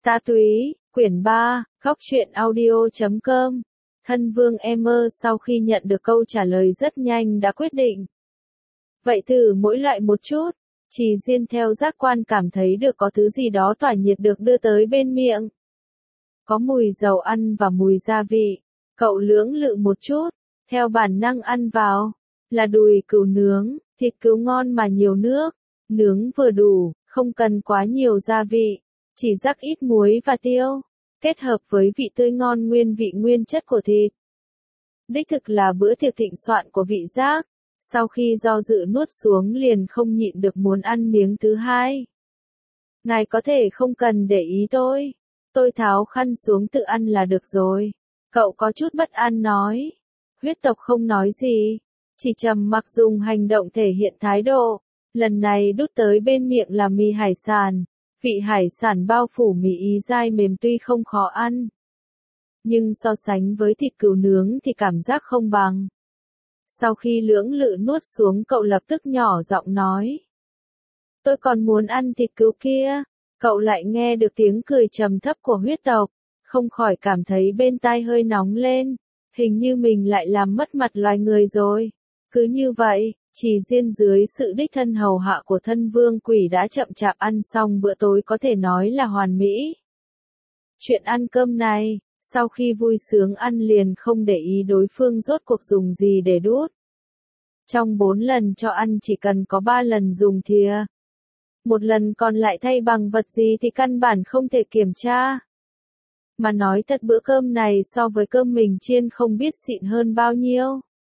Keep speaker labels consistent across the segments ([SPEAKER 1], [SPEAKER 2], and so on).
[SPEAKER 1] Ta Túy, quyển 3, Góc truyện audio.com. Thân vương Emmer sau khi nhận được câu trả lời rất nhanh đã quyết định. Vậy thử mỗi loại một chút. Chỉ riêng theo giác quan cảm thấy được có thứ gì đó tỏa nhiệt được đưa tới bên miệng. Có mùi dầu ăn và mùi gia vị. Cậu lưỡng lự một chút, theo bản năng ăn vào. Là đùi cừu nướng, thịt cừu ngon mà nhiều nước. Nướng vừa đủ, không cần quá nhiều gia vị. Chỉ rắc ít muối và tiêu, kết hợp với vị tươi ngon nguyên vị nguyên chất của thịt. Đích thực là bữa tiệc thịnh soạn của vị giác, sau khi do dự nuốt xuống liền không nhịn được muốn ăn miếng thứ hai. Ngài có thể không cần để ý tôi tháo khăn xuống tự ăn là được rồi. Cậu có chút bất an nói. Huyết tộc không nói gì, chỉ trầm mặc dùng hành động thể hiện thái độ. Lần này đút tới bên miệng là mì hải sản. Vị hải sản bao phủ mì ý dai mềm tuy không khó ăn, nhưng so sánh với thịt cừu nướng thì cảm giác không bằng. Sau khi lưỡng lự nuốt xuống cậu lập tức nhỏ giọng nói. Tôi còn muốn ăn thịt cừu kia. Cậu lại nghe được tiếng cười trầm thấp của huyết tộc, không khỏi cảm thấy bên tai hơi nóng lên. Hình như mình lại làm mất mặt loài người rồi. Cứ như vậy, chỉ riêng dưới sự đích thân hầu hạ của thân vương quỷ đã chậm chạp ăn xong bữa tối có thể nói là hoàn mỹ. Chuyện ăn cơm này, sau khi vui sướng ăn liền không để ý đối phương rốt cuộc dùng gì để đút. Trong 4 lần cho ăn chỉ cần có 3 lần dùng thìa. Một lần còn lại thay bằng vật gì thì căn bản không thể kiểm tra. Mà nói thật bữa cơm này so với cơm mình chiên không biết xịn hơn bao nhiêu.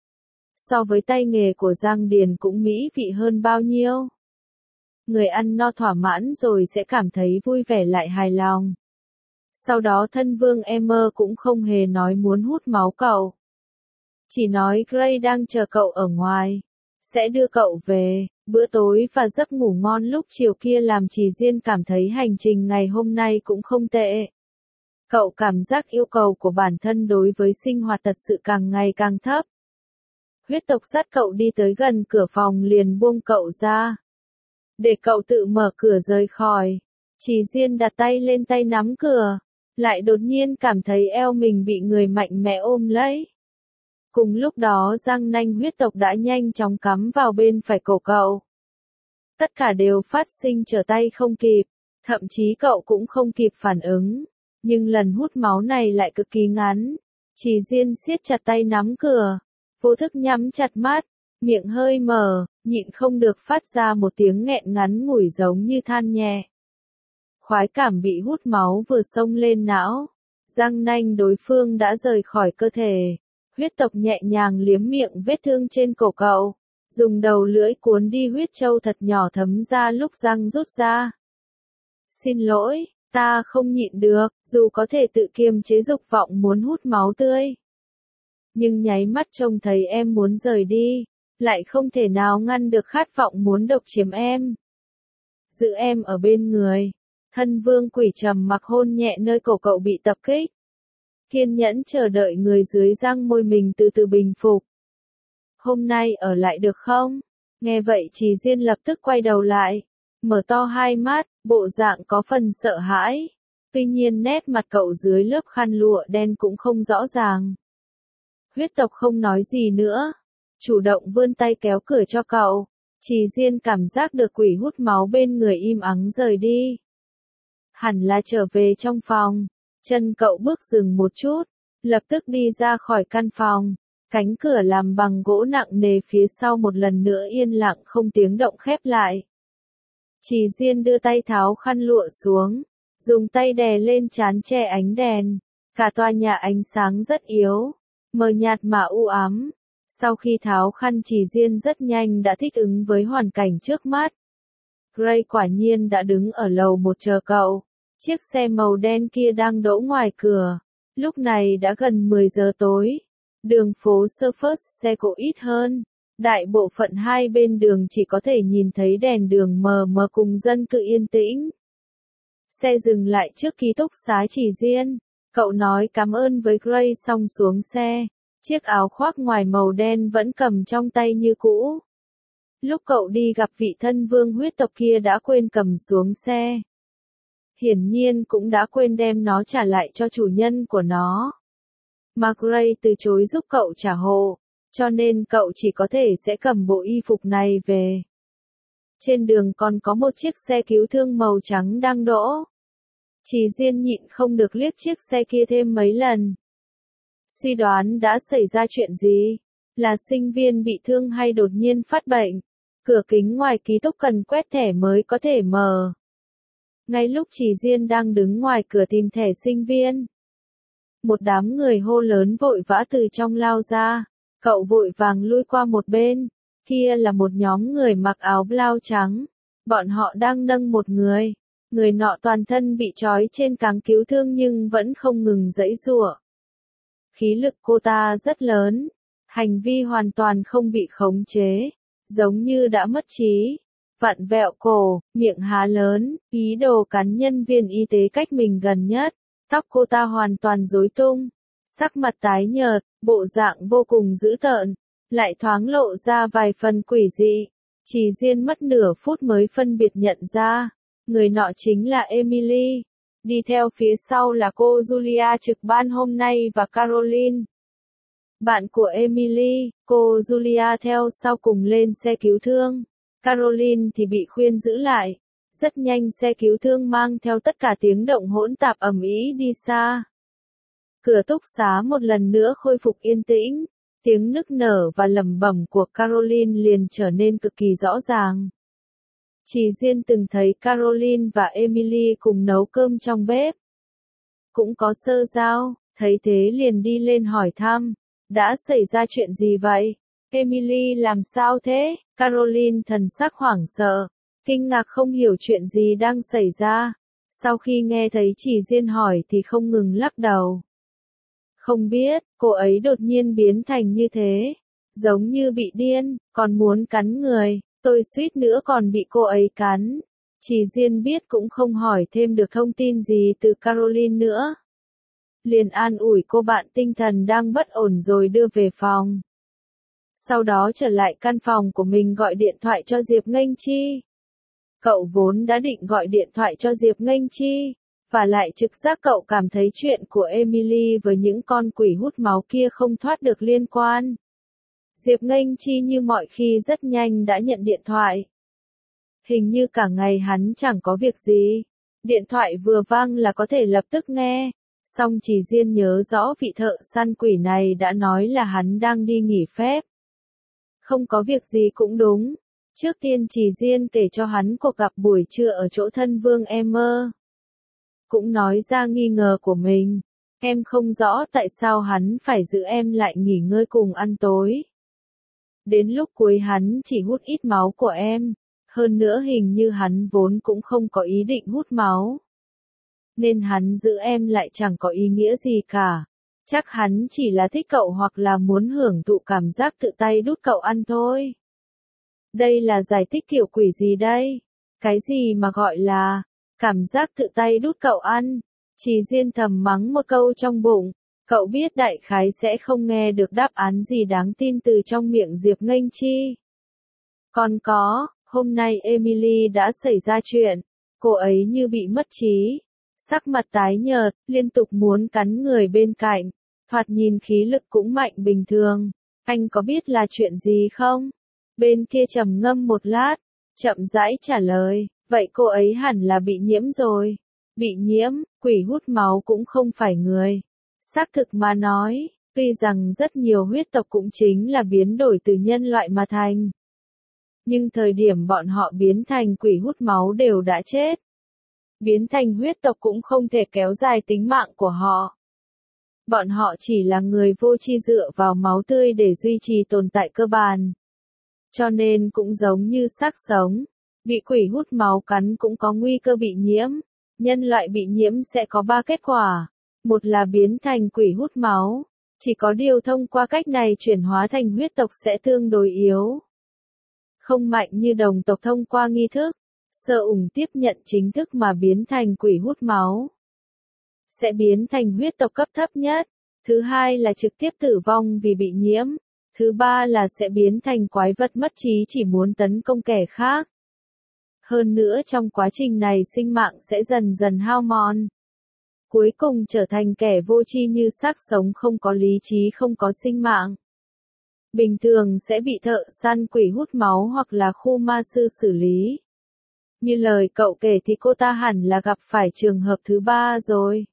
[SPEAKER 1] So với tay nghề của Giang Điền cũng mỹ vị hơn bao nhiêu. Người ăn no thỏa mãn rồi sẽ cảm thấy vui vẻ lại hài lòng. Sau đó thân vương Emmer cũng không hề nói muốn hút máu cậu. Chỉ nói Gray đang chờ cậu ở ngoài. Sẽ đưa cậu về. Bữa tối và giấc ngủ ngon lúc chiều kia làm Trì Diên cảm thấy hành trình ngày hôm nay cũng không tệ. Cậu cảm giác yêu cầu của bản thân đối với sinh hoạt thật sự càng ngày càng thấp. Huyết tộc dắt cậu đi tới gần cửa phòng liền buông cậu ra. Để cậu tự mở cửa rời khỏi. Trì Diên đặt tay lên tay nắm cửa. Lại đột nhiên cảm thấy eo mình bị người mạnh mẽ ôm lấy. Cùng lúc đó răng nanh huyết tộc đã nhanh chóng cắm vào bên phải cổ cậu. Tất cả đều phát sinh trở tay không kịp. Thậm chí cậu cũng không kịp phản ứng. Nhưng lần hút máu này lại cực kỳ ngắn. Trì Diên siết chặt tay nắm cửa. Vô thức nhắm chặt mắt, miệng hơi mở, nhịn không được phát ra một tiếng nghẹn ngắn ngủi giống như than nhẹ. Khoái cảm bị hút máu vừa xông lên não, răng nanh đối phương đã rời khỏi cơ thể. Huyết tộc nhẹ nhàng liếm miệng vết thương trên cổ cậu, dùng đầu lưỡi cuốn đi huyết trâu thật nhỏ thấm ra lúc răng rút ra. Xin lỗi, ta không nhịn được, dù có thể tự kiềm chế dục vọng muốn hút máu tươi. Nhưng nháy mắt trông thấy em muốn rời đi, lại không thể nào ngăn được khát vọng muốn độc chiếm em. Giữ em ở bên người. Thân vương quỷ trầm mặc hôn nhẹ nơi cổ cậu bị tập kích. Kiên nhẫn chờ đợi người dưới răng môi mình từ từ bình phục. Hôm nay ở lại được không? Nghe vậy Trì Diên lập tức quay đầu lại. Mở to hai mắt, bộ dạng có phần sợ hãi. Tuy nhiên nét mặt cậu dưới lớp khăn lụa đen cũng không rõ ràng. Huyết tộc không nói gì nữa. Chủ động vươn tay kéo cửa cho cậu. Trì Diên cảm giác được quỷ hút máu bên người im ắng rời đi. Hẳn là trở về trong phòng. Chân cậu bước dừng một chút. Lập tức đi ra khỏi căn phòng. Cánh cửa làm bằng gỗ nặng nề phía sau một lần nữa yên lặng không tiếng động khép lại. Trì Diên đưa tay tháo khăn lụa xuống. Dùng tay đè lên trán che ánh đèn. Cả tòa nhà ánh sáng rất yếu. Mờ nhạt mà u ám. Sau khi tháo khăn Trì Diên rất nhanh đã thích ứng với hoàn cảnh trước mắt. Gray quả nhiên đã đứng ở lầu một chờ cậu. Chiếc xe màu đen kia đang đỗ ngoài cửa. Lúc này đã gần 10 giờ tối. Đường phố Surface xe cộ ít hơn. Đại bộ phận hai bên đường chỉ có thể nhìn thấy đèn đường mờ mờ cùng dân cư yên tĩnh. Xe dừng lại trước ký túc xá Trì Diên. Cậu nói cảm ơn với Gray xong xuống xe. Chiếc áo khoác ngoài màu đen vẫn cầm trong tay như cũ. Lúc cậu đi gặp vị thân vương huyết tộc kia đã quên cầm xuống xe. hiển nhiên cũng đã quên đem nó trả lại cho chủ nhân của nó. McRae từ chối giúp cậu trả hộ, cho nên cậu chỉ có thể sẽ cầm bộ y phục này về. Trên đường còn có một chiếc xe cứu thương màu trắng đang đỗ. Chỉ Diên nhịn không được liếc chiếc xe kia thêm mấy lần. Suy đoán đã xảy ra chuyện gì? Là sinh viên bị thương hay đột nhiên phát bệnh? Cửa kính ngoài ký túc cần quét thẻ mới có thể mở. Ngay lúc Chỉ Diên đang đứng ngoài cửa tìm thẻ sinh viên, một đám người hô lớn vội vã từ trong lao ra. Cậu vội vàng lui qua một bên. Kia là một nhóm người mặc áo blau trắng. Bọn họ đang nâng một người. Người nọ toàn thân bị trói trên cáng cứu thương nhưng vẫn không ngừng giãy giụa. Khí lực cô ta rất lớn. Hành vi hoàn toàn không bị khống chế. Giống như đã mất trí. Vặn vẹo cổ, miệng há lớn, ý đồ cắn nhân viên y tế cách mình gần nhất. Tóc cô ta hoàn toàn rối tung. Sắc mặt tái nhợt, bộ dạng vô cùng dữ tợn. Lại thoáng lộ ra vài phần quỷ dị. Chỉ Diên mất nửa phút mới phân biệt nhận ra. Người nọ chính là Emily. Đi theo phía sau là cô Julia trực ban hôm nay và Caroline. Bạn của Emily, cô Julia theo sau cùng lên xe cứu thương. Caroline thì bị khuyên giữ lại. Rất nhanh xe cứu thương mang theo tất cả tiếng động hỗn tạp ầm ĩ đi xa. Cửa túc xá một lần nữa khôi phục yên tĩnh. Tiếng nức nở và lẩm bẩm của Caroline liền trở nên cực kỳ rõ ràng. Chỉ Diên từng thấy Caroline và Emily cùng nấu cơm trong bếp. Cũng có sơ giao, thấy thế liền đi lên hỏi thăm. Đã xảy ra chuyện gì vậy? Emily làm sao thế? Caroline thần sắc hoảng sợ, kinh ngạc không hiểu chuyện gì đang xảy ra. Sau khi nghe thấy Chỉ Diên hỏi thì không ngừng lắc đầu. Không biết, cô ấy đột nhiên biến thành như thế. Giống như bị điên, còn muốn cắn người. Tôi suýt nữa còn bị cô ấy cắn. Chỉ Diên biết cũng không hỏi thêm được thông tin gì từ Caroline nữa. Liền an ủi cô bạn tinh thần đang bất ổn rồi đưa về phòng. Sau đó trở lại căn phòng của mình gọi điện thoại cho Diệp Nghênh Chi. Cậu vốn đã định gọi điện thoại cho Diệp Nghênh Chi. Và lại trực giác cậu cảm thấy chuyện của Emily với những con quỷ hút máu kia không thoát được liên quan. Diệp Nghênh Chi như mọi khi rất nhanh đã nhận điện thoại. Hình như cả ngày hắn chẳng có việc gì. Điện thoại vừa vang là có thể lập tức nghe. Song Chỉ Diên nhớ rõ vị thợ săn quỷ này đã nói là hắn đang đi nghỉ phép. Không có việc gì cũng đúng. Trước tiên Chỉ Diên kể cho hắn cuộc gặp buổi trưa ở chỗ thân vương Emmer. Cũng nói ra nghi ngờ của mình. Em không rõ tại sao hắn phải giữ em lại nghỉ ngơi cùng ăn tối. Đến lúc cuối hắn chỉ hút ít máu của em. Hơn nữa hình như hắn vốn cũng không có ý định hút máu. Nên hắn giữ em lại chẳng có ý nghĩa gì cả. Chắc hắn chỉ là thích cậu hoặc là muốn hưởng thụ cảm giác tự tay đút cậu ăn thôi. Đây là giải thích kiểu quỷ gì đây? Cái gì mà gọi là cảm giác tự tay đút cậu ăn? Chỉ Diên thầm mắng một câu trong bụng. Cậu biết đại khái sẽ không nghe được đáp án gì đáng tin từ trong miệng Diệp Nghênh Chi. Còn có, hôm nay Emily đã xảy ra chuyện. Cô ấy như bị mất trí. Sắc mặt tái nhợt, liên tục muốn cắn người bên cạnh. Thoạt nhìn khí lực cũng mạnh bình thường. Anh có biết là chuyện gì không? Bên kia trầm ngâm một lát, chậm rãi trả lời. Vậy cô ấy hẳn là bị nhiễm rồi. Bị nhiễm, quỷ hút máu cũng không phải người. Xác thực mà nói, tuy rằng rất nhiều huyết tộc cũng chính là biến đổi từ nhân loại mà thành. Nhưng thời điểm bọn họ biến thành quỷ hút máu đều đã chết. Biến thành huyết tộc cũng không thể kéo dài tính mạng của họ. Bọn họ chỉ là người vô tri dựa vào máu tươi để duy trì tồn tại cơ bản. Cho nên cũng giống như xác sống, bị quỷ hút máu cắn cũng có nguy cơ bị nhiễm. Nhân loại bị nhiễm sẽ có 3 kết quả. Một là biến thành quỷ hút máu. Chỉ có điều thông qua cách này chuyển hóa thành huyết tộc sẽ tương đối yếu. Không mạnh như đồng tộc thông qua nghi thức. Sơ ủng tiếp nhận chính thức mà biến thành quỷ hút máu. Sẽ biến thành huyết tộc cấp thấp nhất. Thứ hai là trực tiếp tử vong vì bị nhiễm. Thứ ba là sẽ biến thành quái vật mất trí chỉ muốn tấn công kẻ khác. Hơn nữa trong quá trình này sinh mạng sẽ dần dần hao mòn. Cuối cùng trở thành kẻ vô tri như xác sống không có lý trí không có sinh mạng. Bình thường sẽ bị thợ săn quỷ hút máu hoặc là khu ma sư xử lý. Như lời cậu kể thì cô ta hẳn là gặp phải trường hợp thứ 3 rồi.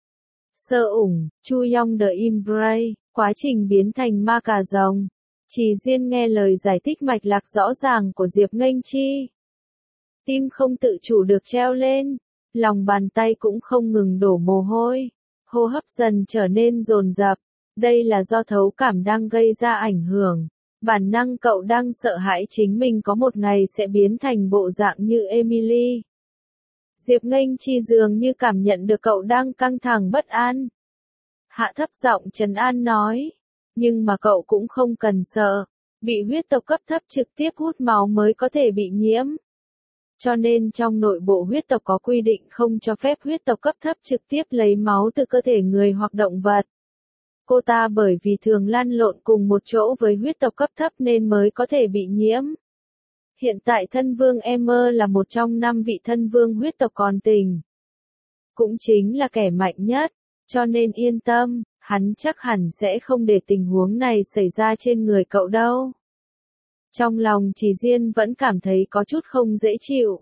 [SPEAKER 1] Sơ ủng, Chu Yong the Embrace, quá trình biến thành ma cà rồng. Chỉ riêng nghe lời giải thích mạch lạc rõ ràng của Diệp Nghênh Chi. Tim không tự chủ được treo lên, lòng bàn tay cũng không ngừng đổ mồ hôi, hô hấp dần trở nên dồn dập. Đây là do thấu cảm đang gây ra ảnh hưởng. Bản năng cậu đang sợ hãi chính mình có một ngày sẽ biến thành bộ dạng như Emily. Diệp Nghênh Chi dường như cảm nhận được cậu đang căng thẳng bất an. Hạ thấp giọng trấn an nói. Nhưng mà cậu cũng không cần sợ. Bị huyết tộc cấp thấp trực tiếp hút máu mới có thể bị nhiễm. Cho nên trong nội bộ huyết tộc có quy định không cho phép huyết tộc cấp thấp trực tiếp lấy máu từ cơ thể người hoặc động vật. Cô ta bởi vì thường lăn lộn cùng một chỗ với huyết tộc cấp thấp nên mới có thể bị nhiễm. Hiện tại thân vương Emmer là một trong 5 vị thân vương huyết tộc còn tỉnh. Cũng chính là kẻ mạnh nhất, cho nên yên tâm, hắn chắc hẳn sẽ không để tình huống này xảy ra trên người cậu đâu. Trong lòng Chỉ Diên vẫn cảm thấy có chút không dễ chịu.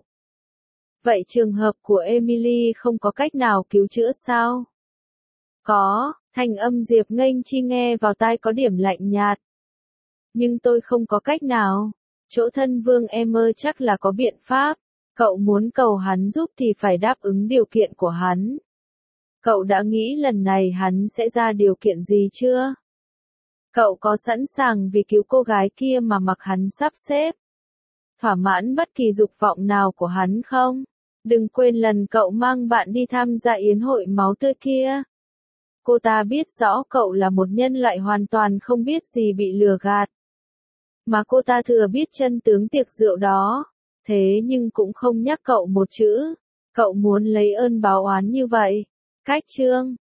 [SPEAKER 1] Vậy trường hợp của Emily không có cách nào cứu chữa sao? Có, thanh âm Diệp Nghênh Chi nghe vào tai có điểm lạnh nhạt. Nhưng tôi không có cách nào. Chỗ thân vương Emmer chắc là có biện pháp. Cậu muốn cầu hắn giúp thì phải đáp ứng điều kiện của hắn. Cậu đã nghĩ lần này hắn sẽ ra điều kiện gì chưa? Cậu có sẵn sàng vì cứu cô gái kia mà mặc hắn sắp xếp? Thỏa mãn bất kỳ dục vọng nào của hắn không? Đừng quên lần cậu mang bạn đi tham gia yến hội máu tươi kia. Cô ta biết rõ cậu là một nhân loại hoàn toàn không biết gì bị lừa gạt. Mà cô ta thừa biết chân tướng tiệc rượu đó. Thế nhưng cũng không nhắc cậu một chữ. Cậu muốn lấy ơn báo oán như vậy. Cách chương